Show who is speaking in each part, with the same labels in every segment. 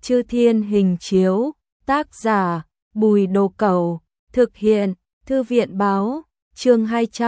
Speaker 1: Chư Thiên Hình Chiếu, tác giả, Bùi Đồ Cẩu, thực hiện, Thư viện báo, chương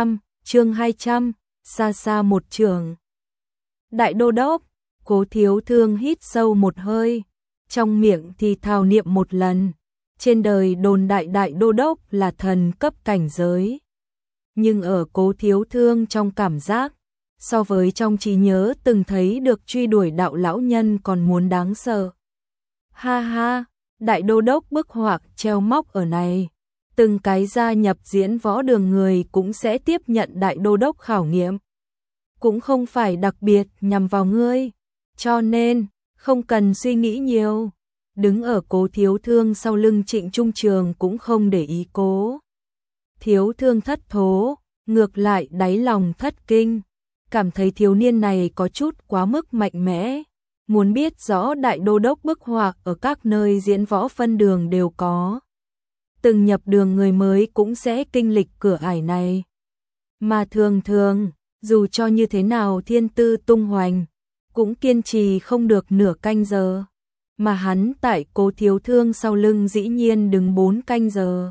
Speaker 1: 200, xa xa một trường. Đại Đô Đốc, Cố Thiếu Thương hít sâu một hơi, trong miệng thì thào niệm một lần. Trên đời đồn đại Đại Đô Đốc là thần cấp cảnh giới. Nhưng ở Cố Thiếu Thương trong cảm giác, so với trong trí nhớ từng thấy được truy đuổi đạo lão nhân còn muốn đáng sợ. Ha ha, Đại Đô Đốc bức họa treo móc ở này. Từng cái gia nhập diễn võ đường người cũng sẽ tiếp nhận Đại Đô Đốc khảo nghiệm. Cũng không phải đặc biệt nhằm vào ngươi, cho nên không cần suy nghĩ nhiều. Đứng ở Cố Thiếu Thương sau lưng Trịnh Trung Trường cũng không để ý Cố Thiếu Thương thất thố, ngược lại đáy lòng thất kinh, cảm thấy thiếu niên này có chút quá mức mạnh mẽ. Muốn biết rõ Đại Đô Đốc bức họa ở các nơi diễn võ phân đường đều có. Từng nhập đường người mới cũng sẽ kinh lịch cửa ải này. Mà thường thường, dù cho như thế nào thiên tư tung hoành, cũng kiên trì không được nửa canh giờ. Mà hắn tại Cố Thiếu Thương sau lưng dĩ nhiên đứng 4 canh giờ.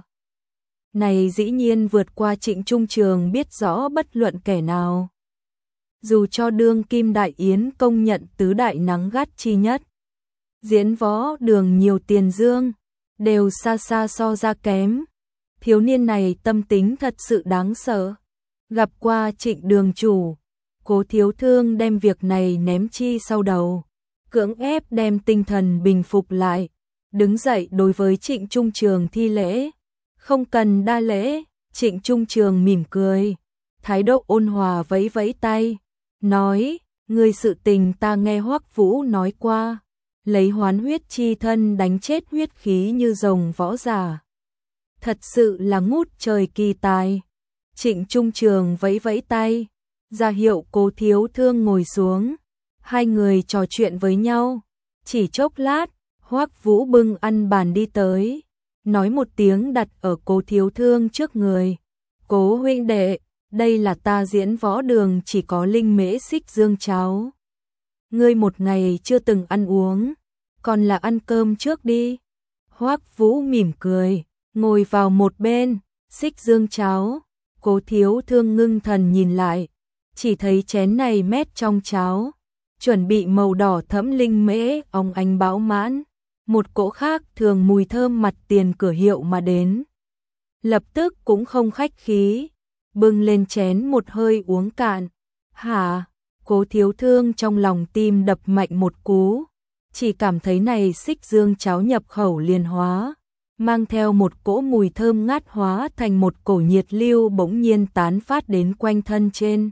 Speaker 1: Này dĩ nhiên vượt qua Trịnh Trung Trường biết rõ bất luận kẻ nào. Dù cho đương kim đại yến công nhận tứ đại nắng gắt chi nhất. Diễn võ đường nhiều tiền dương, đều xa xa so ra kém. Thiếu niên này tâm tính thật sự đáng sợ. Gặp qua Trịnh đường chủ, Cố Thiếu Thương đem việc này ném chi sau đầu. Cưỡng ép đem tinh thần bình phục lại. Đứng dậy đối với Trịnh Trung Trường thi lễ. Không cần đa lễ, Trịnh Trung Trường mỉm cười. Thái độ ôn hòa vẫy vẫy tay. Nói, người sự tình ta nghe Hoắc Vũ nói qua. Lấy hoán huyết chi thân đánh chết huyết khí như rồng võ giả. Thật sự là ngút trời kỳ tài. Trịnh Trung Trường vẫy vẫy tay, ra hiệu Cố Thiếu Thương ngồi xuống. Hai người trò chuyện với nhau. Chỉ chốc lát, Hoắc Vũ bưng ăn bàn đi tới. Nói một tiếng đặt ở Cố Thiếu Thương trước người. Cố huynh đệ, đây là ta diễn võ đường chỉ có linh mễ xích dương cháo. Ngươi một ngày chưa từng ăn uống, còn là ăn cơm trước đi. Hoắc Vũ mỉm cười, ngồi vào một bên. Xích dương cháo. Cố Thiếu Thương ngưng thần nhìn lại, chỉ thấy chén này mét trong cháo, chuẩn bị màu đỏ thẫm linh mễ óng ánh bão mãn. Một cỗ khác thường mùi thơm mặt tiền cửa hiệu mà đến. Lập tức cũng không khách khí, bưng lên chén một hơi uống cạn. Hả? Cố Thiếu Thương trong lòng tim đập mạnh một cú, chỉ cảm thấy này xích dương cháo nhập khẩu liền hóa, mang theo một cỗ mùi thơm ngát hóa thành một cổ nhiệt lưu bỗng nhiên tán phát đến quanh thân trên.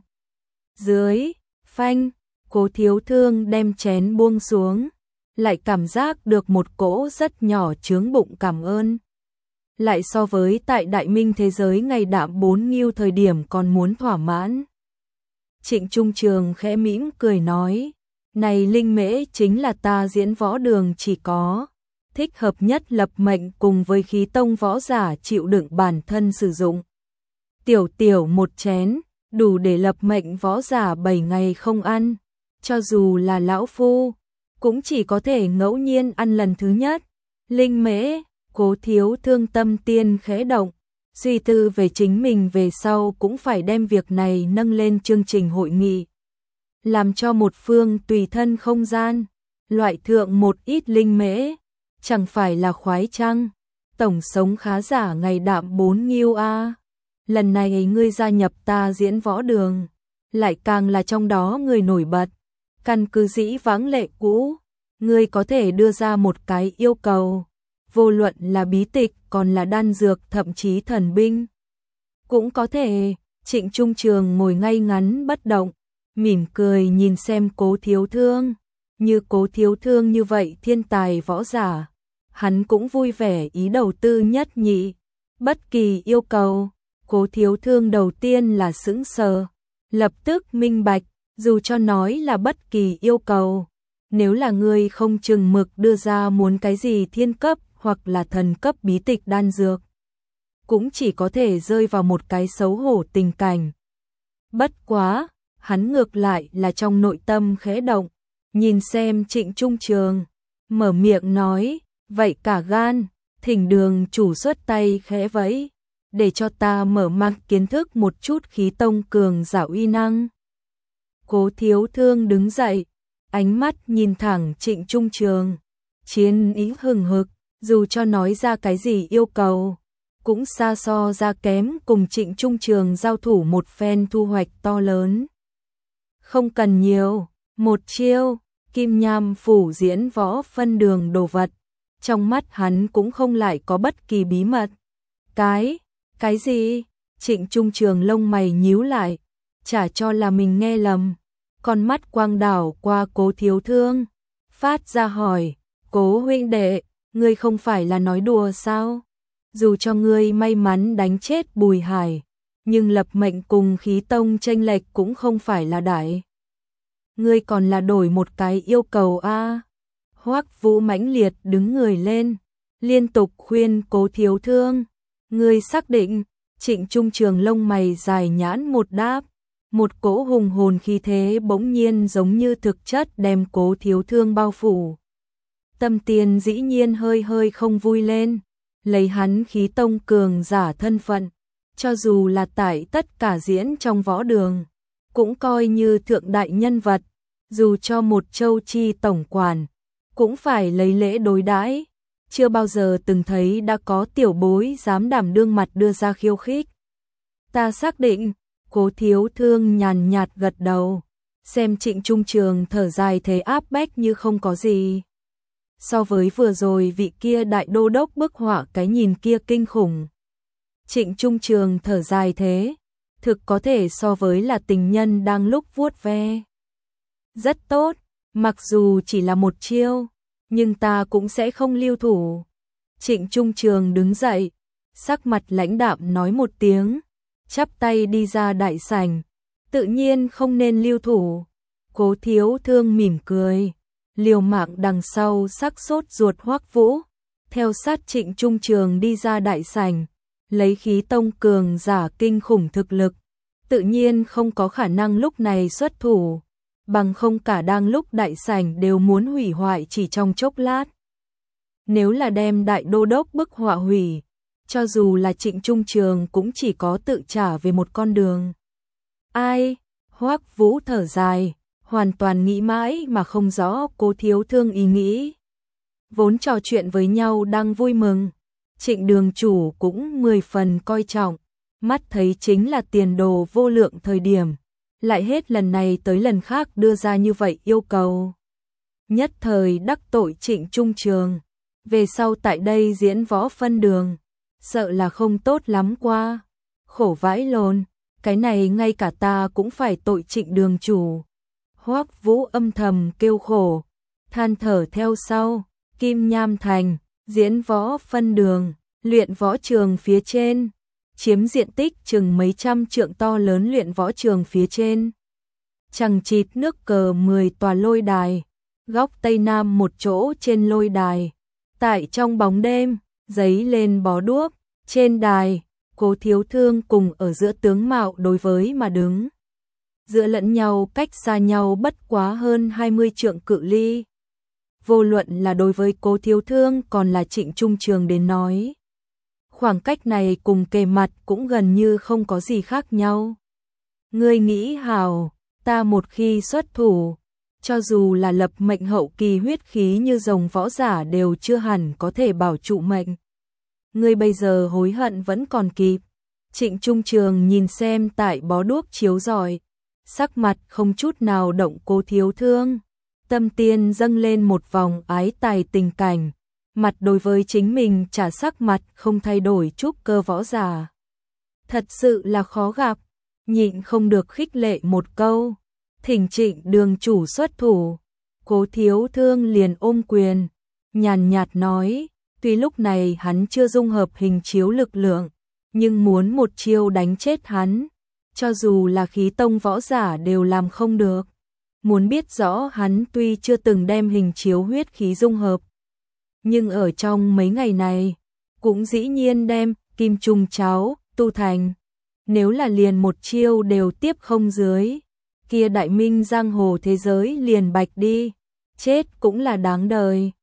Speaker 1: Dưới, phanh, Cố Thiếu Thương đem chén buông xuống, lại cảm giác được một cỗ rất nhỏ chướng bụng cảm ơn. Lại so với tại Đại Minh thế giới ngày đạm 4 nghiêu thời điểm còn muốn thỏa mãn. Trịnh Trung Trường khẽ mỉm cười nói, này linh mễ chính là ta diễn võ đường chỉ có. Thích hợp nhất lập mệnh cùng với khí tông võ giả chịu đựng bản thân sử dụng. Tiểu tiểu một chén, đủ để lập mệnh võ giả 7 ngày không ăn. Cho dù là lão phu, cũng chỉ có thể ngẫu nhiên ăn lần thứ nhất. Linh mễ, Cố Thiếu Thương tâm tiên khẽ động, suy tư về chính mình về sau cũng phải đem việc này nâng lên chương trình hội nghị. Làm cho một phương tùy thân không gian, loại thượng một ít linh mễ. Chẳng phải là khoái chăng? Tổng sống khá giả ngày đạm 4 nghiêu a. Lần này ngươi gia nhập ta diễn võ đường, lại càng là trong đó người nổi bật. Căn cứ dĩ vãng lệ cũ, ngươi có thể đưa ra một cái yêu cầu, vô luận là bí tịch còn là đan dược thậm chí thần binh. Cũng có thể. Trịnh Trung Trường ngồi ngay ngắn bất động, mỉm cười nhìn xem Cố Thiếu Thương. Như Cố Thiếu Thương như vậy thiên tài võ giả, hắn cũng vui vẻ ý đầu tư nhất nhị. Bất kỳ yêu cầu, Cố Thiếu Thương đầu tiên là sững sờ, lập tức minh bạch, dù cho nói là bất kỳ yêu cầu, nếu là ngươi không chừng mực đưa ra muốn cái gì thiên cấp hoặc là thần cấp bí tịch đan dược, cũng chỉ có thể rơi vào một cái xấu hổ tình cảnh. Bất quá, hắn ngược lại là trong nội tâm khẽ động, nhìn xem Trịnh Trung Trường, mở miệng nói, vậy cả gan, thỉnh đường chủ xuất tay khẽ vẫy, để cho ta mở mang kiến thức một chút khí tông cường giả uy năng. Cố Thiếu Thương đứng dậy, ánh mắt nhìn thẳng Trịnh Trung Trường, chiến ý hừng hực, dù cho nói ra cái gì yêu cầu, cũng xa so ra kém cùng Trịnh Trung Trường giao thủ một phen thu hoạch to lớn. Không cần nhiều, một chiêu, kim nham phủ diễn võ phân đường đồ vật, trong mắt hắn cũng không lại có bất kỳ bí mật. Cái gì? Trịnh Trung Trường lông mày nhíu lại, chả cho là mình nghe lầm, con mắt quang đảo qua Cố Thiếu Thương, phát ra hỏi, Cố huynh đệ, ngươi không phải là nói đùa sao? Dù cho ngươi may mắn đánh chết Bùi Hải, nhưng lập mệnh cùng khí tông chênh lệch cũng không phải là đại. Ngươi còn là đổi một cái yêu cầu a. Hoắc Vũ mãnh liệt đứng người lên, liên tục khuyên Cố Thiếu Thương, ngươi xác định? Trịnh Trung Trường lông mày dài nhãn một đáp, một cỗ hùng hồn khí thế bỗng nhiên giống như thực chất đem Cố Thiếu Thương bao phủ. Tâm tiền dĩ nhiên hơi hơi không vui lên, lấy hắn khí tông cường giả thân phận, cho dù là tại tất cả diễn trong võ đường, cũng coi như thượng đại nhân vật, dù cho một châu chi tổng quản, cũng phải lấy lễ đối đãi. Chưa bao giờ từng thấy đã có tiểu bối dám đảm đương mặt đưa ra khiêu khích. Ta xác định, Cố Thiếu Thương nhàn nhạt gật đầu, xem Trịnh Trung Trường thở dài thế áp bách như không có gì. So với vừa rồi vị kia đại đô đốc bức họa cái nhìn kia kinh khủng. Trịnh Trung Trường thở dài thế, thực có thể so với là tình nhân đang lúc vuốt ve. Rất tốt, mặc dù chỉ là một chiêu, nhưng ta cũng sẽ không lưu thủ. Trịnh Trung Trường đứng dậy, sắc mặt lãnh đạm nói một tiếng, chắp tay đi ra đại sảnh, tự nhiên không nên lưu thủ. Cố Thiếu Thương mỉm cười, liều mạng đằng sau sắc sốt ruột Hoắc Vũ, theo sát Trịnh Trung Trường đi ra đại sảnh, lấy khí tông cường giả kinh khủng thực lực, tự nhiên không có khả năng lúc này xuất thủ, bằng không cả đang lúc đại sảnh đều muốn hủy hoại chỉ trong chốc lát. Nếu là đem đại đô đốc bức họa hủy, cho dù là Trịnh Trung Trường cũng chỉ có tự trả về một con đường. Ai? Hoắc Vũ thở dài, hoàn toàn nghĩ mãi mà không rõ Cố Thiếu Thương ý nghĩ. Vốn trò chuyện với nhau đang vui mừng, Trịnh đường chủ cũng 10 phần coi trọng, mắt thấy chính là tiền đồ vô lượng thời điểm, lại hết lần này tới lần khác đưa ra như vậy yêu cầu. Nhất thời đắc tội Trịnh Trung Trường, về sau tại đây diễn võ phân đường, sợ là không tốt lắm qua. Khổ vãi lồn, cái này ngay cả ta cũng phải tội Trịnh đường chủ. Hoắc Vũ âm thầm kêu khổ, than thở theo sau, Kim Nham Thành, diễn võ phân đường, luyện võ trường phía trên, chiếm diện tích chừng mấy trăm trượng to lớn luyện võ trường phía trên. Chằng chịt nước cờ 10 tòa lôi đài, góc tây nam một chỗ trên lôi đài, tại trong bóng đêm, giấy lên bó đuốc, trên đài, Cố Thiếu Thương cùng ở giữa tướng mạo đối với mà đứng. Giữa lẫn nhau cách xa nhau bất quá hơn 20 trượng cự ly. Vô luận là đối với Cố Thiếu Thương còn là Trịnh Trung Trường đến nói, khoảng cách này cùng kề mặt cũng gần như không có gì khác nhau. Ngươi nghĩ hào, ta một khi xuất thủ, cho dù là lập mệnh hậu kỳ huyết khí như rồng võ giả đều chưa hẳn có thể bảo trụ mệnh. Ngươi bây giờ hối hận vẫn còn kịp. Trịnh Trung Trường nhìn xem tại bó đuốc chiếu rọi, sắc mặt không chút nào động Cố Thiếu Thương, tâm tiên dâng lên một vòng ái tài tình cảnh, mặt đối với chính mình trả sắc mặt không thay đổi trúc cơ võ giả. Thật sự là khó gặp, nhịn không được khích lệ một câu, thỉnh Trịnh đường chủ xuất thủ. Cố Thiếu Thương liền ôm quyền, nhàn nhạt nói, tuy lúc này hắn chưa dung hợp hình chiếu lực lượng, nhưng muốn một chiêu đánh chết hắn, cho dù là khí tông võ giả đều làm không được. Muốn biết rõ hắn tuy chưa từng đem hình chiếu huyết khí dung hợp, nhưng ở trong mấy ngày này, cũng dĩ nhiên đem kim trùng cháo tu thành. Nếu là liền một chiêu đều tiếp không dưới, kia đại minh giang hồ thế giới liền bạch đi, chết cũng là đáng đời.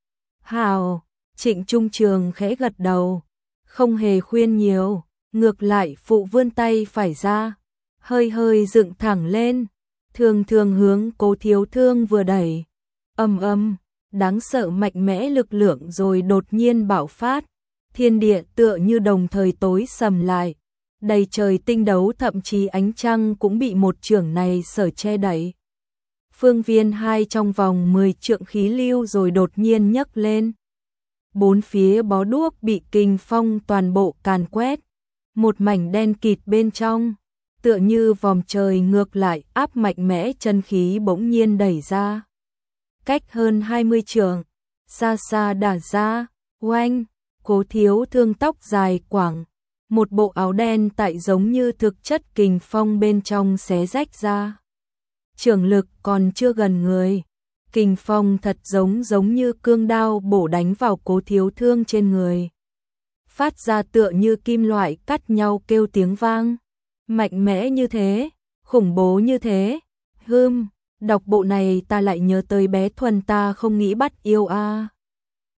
Speaker 1: Hào, Trịnh Trung Trường khẽ gật đầu, không hề khuyên nhiều, ngược lại phụ vươn tay phải ra, hơi hơi dựng thẳng lên, thường thường hướng Cố Thiếu Thương vừa đẩy. Đáng sợ mạnh mẽ lực lượng rồi đột nhiên bạo phát, thiên địa tựa như đồng thời tối sầm lại, đầy trời tinh đấu thậm chí ánh trăng cũng bị một chưởng này sở che đậy. Phương viên 2 trong vòng 10 trượng khí lưu rồi đột nhiên nhấc lên. Bốn phía bó đuốc bị kình phong toàn bộ càn quét, một mảnh đen kịt bên trong, tựa như vòm trời ngược lại áp mạnh mẽ chân khí bỗng nhiên đẩy ra. Cách hơn 20 trượng, xa xa đả ra, oanh, Cố Thiếu Thương tóc dài quẳng, một bộ áo đen tại giống như thực chất kình phong bên trong xé rách ra. Chưởng lực còn chưa gần người, kình phong thật giống như cương đao bổ đánh vào Cố Thiếu Thương trên người. Phát ra tựa như kim loại cắt nhau kêu tiếng vang, mạnh mẽ như thế, khủng bố như thế. Đọc bộ này ta lại nhớ tới bé Thuần ta không nghĩ bắt yêu a.